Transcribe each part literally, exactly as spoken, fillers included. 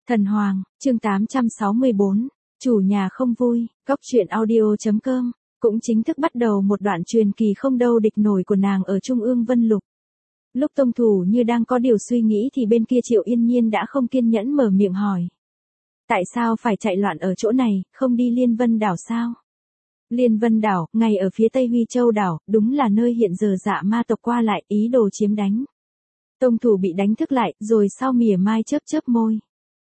Thần Hoàng, chương tám trăm sáu mươi bốn, chủ nhà không vui, góc truyện audio.com, cũng chính thức bắt đầu một đoạn truyền kỳ không đâu địch nổi của nàng ở Trung ương Vân Lục. Lúc Tông Thủ như đang có điều suy nghĩ thì bên kia Triệu Yên Nhiên đã không kiên nhẫn mở miệng hỏi. Tại sao phải chạy loạn ở chỗ này, không đi Liên Vân đảo sao? Liên Vân đảo, ngay ở phía tây Huy Châu đảo, đúng là nơi hiện giờ dạ ma tộc qua lại, ý đồ chiếm đánh. Tông Thủ bị đánh thức lại, rồi sau mỉa mai chớp chớp môi.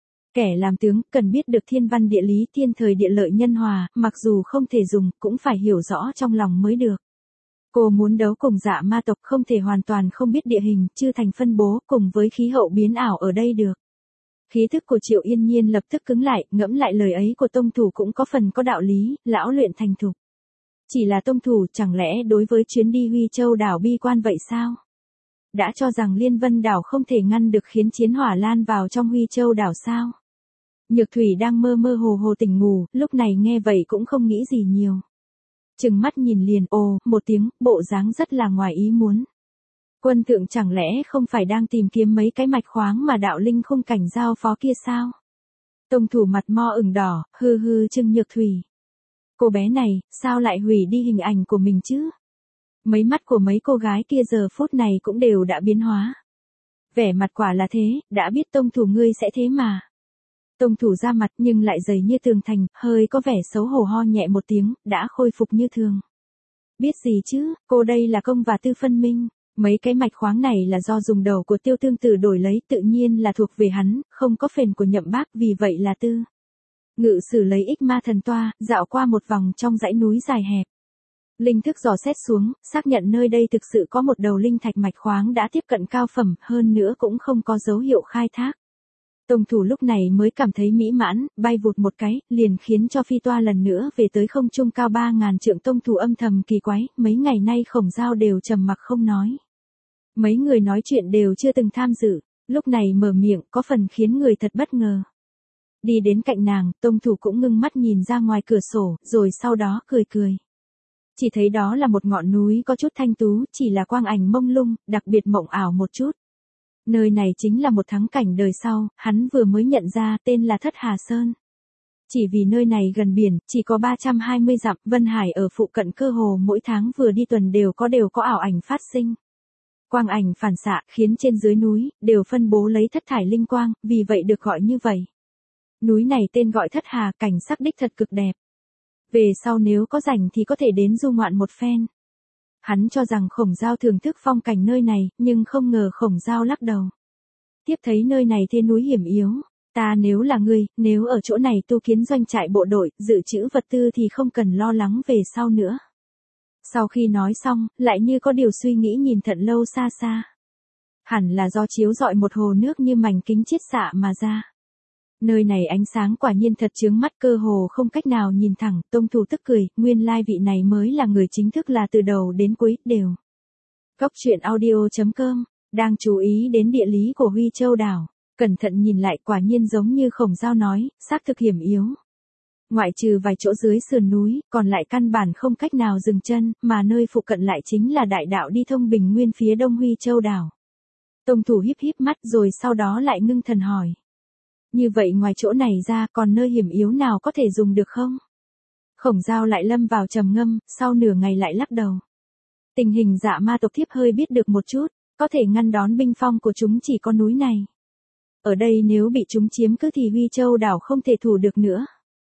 Kẻ làm tướng, cần biết được thiên văn địa lý thiên thời địa lợi nhân hòa, mặc dù không thể dùng, cũng phải hiểu rõ trong lòng mới được. Cô muốn đấu cùng dạ ma tộc không thể hoàn toàn không biết địa hình, chư thành phân bố, cùng với khí hậu biến ảo ở đây được. Khí thức của Triệu Yên Nhiên lập tức cứng lại, ngẫm lại lời ấy của Tông Thủ cũng có phần có đạo lý, lão luyện thành thục. Chỉ là Tông Thủ chẳng lẽ đối với chuyến đi Huy Châu đảo bi quan vậy sao? Đã cho rằng Liên Vân đảo không thể ngăn được khiến chiến hỏa lan vào trong Huy Châu đảo sao? Nhược Thủy đang mơ mơ hồ hồ tỉnh ngủ, lúc này nghe vậy cũng không nghĩ gì nhiều. Chừng mắt nhìn liền ồ, một tiếng, bộ dáng rất là ngoài ý muốn. Quân thượng chẳng lẽ không phải đang tìm kiếm mấy cái mạch khoáng mà đạo linh khung cảnh giao phó kia sao? Tông Thủ mặt mo ửng đỏ, hư hư chừng Nhược Thủy. Cô bé này, sao lại hủy đi hình ảnh của mình chứ? Mấy mắt của mấy cô gái kia giờ phút này cũng đều đã biến hóa. Vẻ mặt quả là thế, đã biết Tông Thủ ngươi sẽ thế mà. Tông Thủ ra mặt nhưng lại dày như tường thành, hơi có vẻ xấu hổ ho nhẹ một tiếng, đã khôi phục như thường. Biết gì chứ, cô đây là công và tư phân minh, mấy cái mạch khoáng này là do dùng đầu của Tiêu Tương Tử đổi lấy, tự nhiên là thuộc về hắn, không có phền của Nhậm Bác, vì vậy là tư. Ngự sử lấy ích ma thần toa, dạo qua một vòng trong dãy núi dài hẹp. Linh thức dò xét xuống, xác nhận nơi đây thực sự có một đầu linh thạch mạch khoáng đã tiếp cận cao phẩm, hơn nữa cũng không có dấu hiệu khai thác. Tông Thủ lúc này mới cảm thấy mỹ mãn, bay vụt một cái, liền khiến cho phi toa lần nữa về tới không trung cao ba ngàn trượng. Tông Thủ âm thầm kỳ quái, mấy ngày nay Khổng Giao đều trầm mặc không nói. Mấy người nói chuyện đều chưa từng tham dự, lúc này mở miệng có phần khiến người thật bất ngờ. Đi đến cạnh nàng, Tông Thủ cũng ngưng mắt nhìn ra ngoài cửa sổ, rồi sau đó cười cười. Chỉ thấy đó là một ngọn núi có chút thanh tú, chỉ là quang ảnh mông lung, đặc biệt mộng ảo một chút. Nơi này chính là một thắng cảnh đời sau, hắn vừa mới nhận ra tên là Thất Hà Sơn. Chỉ vì nơi này gần biển, chỉ có ba trăm hai mươi dặm, Vân Hải ở phụ cận cơ hồ mỗi tháng vừa đi tuần đều có đều có ảo ảnh phát sinh. Quang ảnh phản xạ khiến trên dưới núi, đều phân bố lấy thất thải linh quang, vì vậy được gọi như vậy. Núi này tên gọi Thất Hà, cảnh sắc đích thật cực đẹp. Về sau nếu có rảnh thì có thể đến du ngoạn một phen. Hắn cho rằng Khổng Giao thưởng thức phong cảnh nơi này, nhưng không ngờ Khổng Giao lắc đầu. Tiếp thấy nơi này thế núi hiểm yếu, ta nếu là ngươi, nếu ở chỗ này tu kiến doanh trại bộ đội, dự trữ vật tư thì không cần lo lắng về sau nữa. Sau khi nói xong, lại như có điều suy nghĩ nhìn Thận Lâu xa xa. Hẳn là do chiếu rọi một hồ nước như mảnh kính chiết xạ mà ra. Nơi này ánh sáng quả nhiên thật chướng mắt, cơ hồ không cách nào nhìn thẳng. Tông Thủ tức cười, nguyên lai vị này mới là người chính thức, là từ đầu đến cuối, đều. Góc truyện audio.com, đang chú ý đến địa lý của Huy Châu đảo. Cẩn thận nhìn lại, quả nhiên giống như Khổng Giao nói, xác thực hiểm yếu. Ngoại trừ vài chỗ dưới sườn núi, còn lại căn bản không cách nào dừng chân, mà nơi phụ cận lại chính là đại đạo đi thông Bình Nguyên phía đông Huy Châu đảo. Tông Thủ híp híp mắt rồi sau đó lại ngưng thần hỏi. Như vậy ngoài chỗ này ra còn nơi hiểm yếu nào có thể dùng được không? Khổng Giao lại lâm vào trầm ngâm, sau nửa ngày lại lắc đầu. Tình hình dạ ma tộc thiếp hơi biết được một chút, có thể ngăn đón binh phong của chúng chỉ có núi này. Ở đây nếu bị chúng chiếm cứ thì Huy Châu đảo không thể thủ được nữa.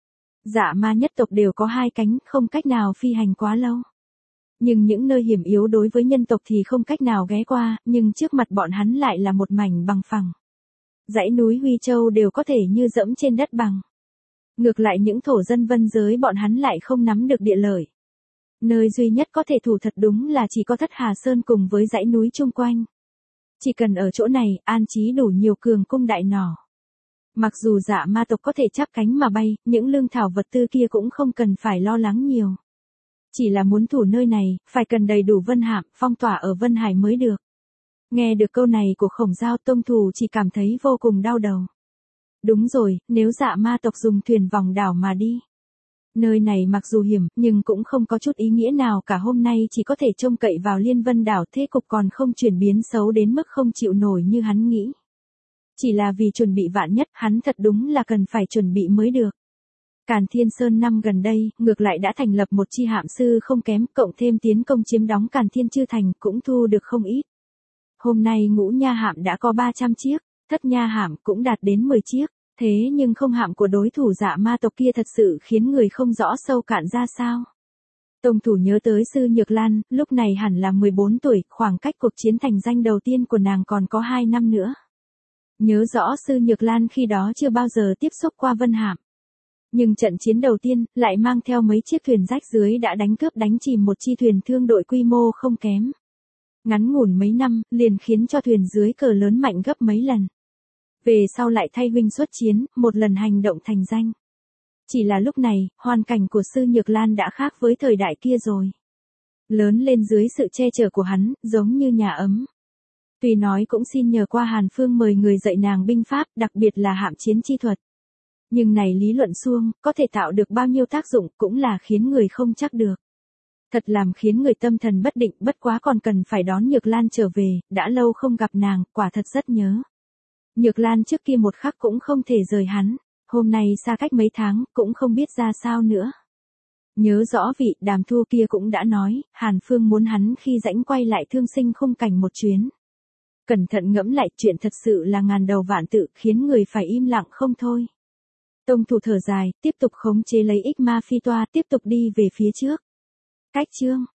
Dạ ma nhất tộc đều có hai cánh, không cách nào phi hành quá lâu. Nhưng những nơi hiểm yếu đối với nhân tộc thì không cách nào ghé qua, nhưng trước mặt bọn hắn lại là một mảnh bằng phẳng. Dãy núi Huy Châu đều có thể như dẫm trên đất bằng. Ngược lại những thổ dân vân giới bọn hắn lại không nắm được địa lợi. Nơi duy nhất có thể thủ thật đúng là chỉ có Thất Hà Sơn cùng với dãy núi chung quanh. Chỉ cần ở chỗ này, an trí đủ nhiều cường cung đại nỏ. Mặc dù dạ ma tộc có thể chắp cánh mà bay, những lương thảo vật tư kia cũng không cần phải lo lắng nhiều. Chỉ là muốn thủ nơi này, phải cần đầy đủ vân hạm, phong tỏa ở Vân Hải mới được. Nghe được câu này của Khổng Giao, Tông Thủ chỉ cảm thấy vô cùng đau đầu. Đúng rồi, nếu dạ ma tộc dùng thuyền vòng đảo mà đi. Nơi này mặc dù hiểm, nhưng cũng không có chút ý nghĩa nào cả, hôm nay chỉ có thể trông cậy vào Liên Vân đảo, thế cục còn không chuyển biến xấu đến mức không chịu nổi như hắn nghĩ. Chỉ là vì chuẩn bị vạn nhất, hắn thật đúng là cần phải chuẩn bị mới được. Càn Thiên Sơn năm gần đây, ngược lại đã thành lập một chi hạm sư không kém, cộng thêm tiến công chiếm đóng Càn Thiên Chư Thành, cũng thu được không ít. Hôm nay ngũ nha hạm đã có ba trăm chiếc, thất nha hạm cũng đạt đến mười chiếc, thế nhưng không hạm của đối thủ Dạ Ma tộc kia thật sự khiến người không rõ sâu cạn ra sao. Tông thủ nhớ tới Sư Nhược Lan, lúc này hẳn là mười bốn tuổi, khoảng cách cuộc chiến thành danh đầu tiên của nàng còn có hai năm nữa. Nhớ rõ Sư Nhược Lan khi đó chưa bao giờ tiếp xúc qua Vân Hạm. Nhưng trận chiến đầu tiên, lại mang theo mấy chiếc thuyền rách dưới đã đánh cướp đánh chìm một chi thuyền thương đội quy mô không kém. Ngắn ngủn mấy năm, liền khiến cho thuyền dưới cờ lớn mạnh gấp mấy lần. Về sau lại thay huynh xuất chiến, một lần hành động thành danh. Chỉ là lúc này, hoàn cảnh của Sư Nhược Lan đã khác với thời đại kia rồi. Lớn lên dưới sự che chở của hắn, giống như nhà ấm. Tuy nói cũng xin nhờ qua Hàn Phương mời người dạy nàng binh pháp, đặc biệt là hạm chiến chi thuật. Nhưng này lý luận suông, có thể tạo được bao nhiêu tác dụng cũng là khiến người không chắc được. Thật làm khiến người tâm thần bất định, bất quá còn cần phải đón Nhược Lan trở về, đã lâu không gặp nàng, quả thật rất nhớ. Nhược Lan trước kia một khắc cũng không thể rời hắn, hôm nay xa cách mấy tháng, cũng không biết ra sao nữa. Nhớ rõ vị Đàm Thu kia cũng đã nói, Hàn Phương muốn hắn khi rãnh quay lại thương sinh khung cảnh một chuyến. Cẩn thận ngẫm lại, chuyện thật sự là ngàn đầu vạn tự, khiến người phải im lặng không thôi. Tông thủ thở dài, tiếp tục khống chế lấy ích ma phi toa, tiếp tục đi về phía trước. Cách chương